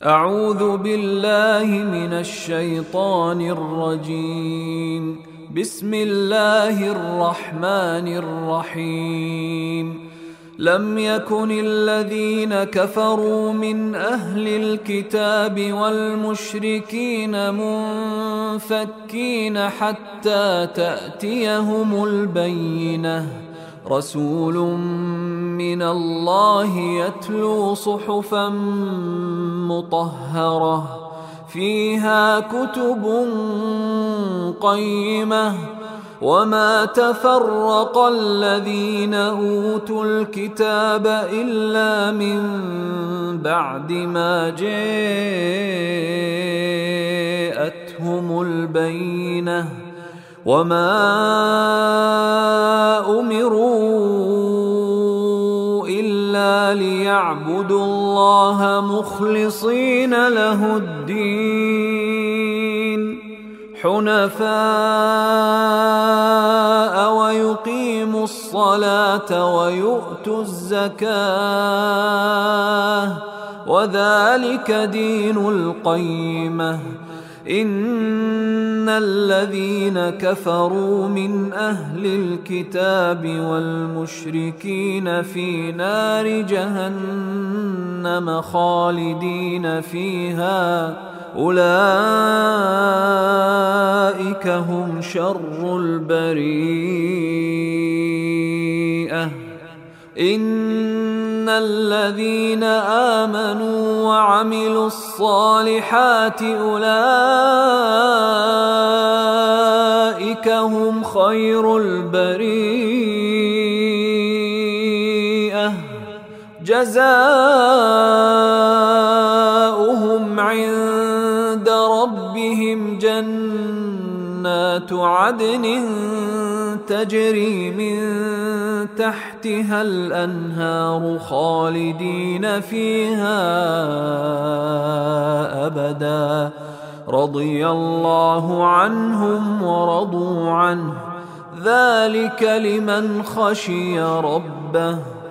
أعوذ بالله من الشيطان الرجيم. بسم الله الرحمن الرحيم. لم يكن الذين كفروا من أهل الكتاب والمشركين منفكين حتى تأتيهم البينة. رسول من الله يتلو صحفا مطهرة فيها كتب قيمة وما تفرق الذين أوتوا الكتاب إلا من بعد ما جاءتهم البينة وما أمروا إلا ليعبدوا الله مخلصين له الدين حنفاء ويقيموا الصلاة ويؤتوا الزكاة وذلك دين القيمة. إن الذين كفروا من أهل الكتاب والمشركين في نار جهنم خالدين فيها أولئك هم شر البريئة. إن الذين آمنوا وعملوا الصالحات أولئك هم خير البريئة. جزاؤهم عند ربهم جنات عدن تجري من تحتها الأنهار خالدين فيها أبدا رضي الله عنهم ورضوا عنه ذلك لمن خشي ربه.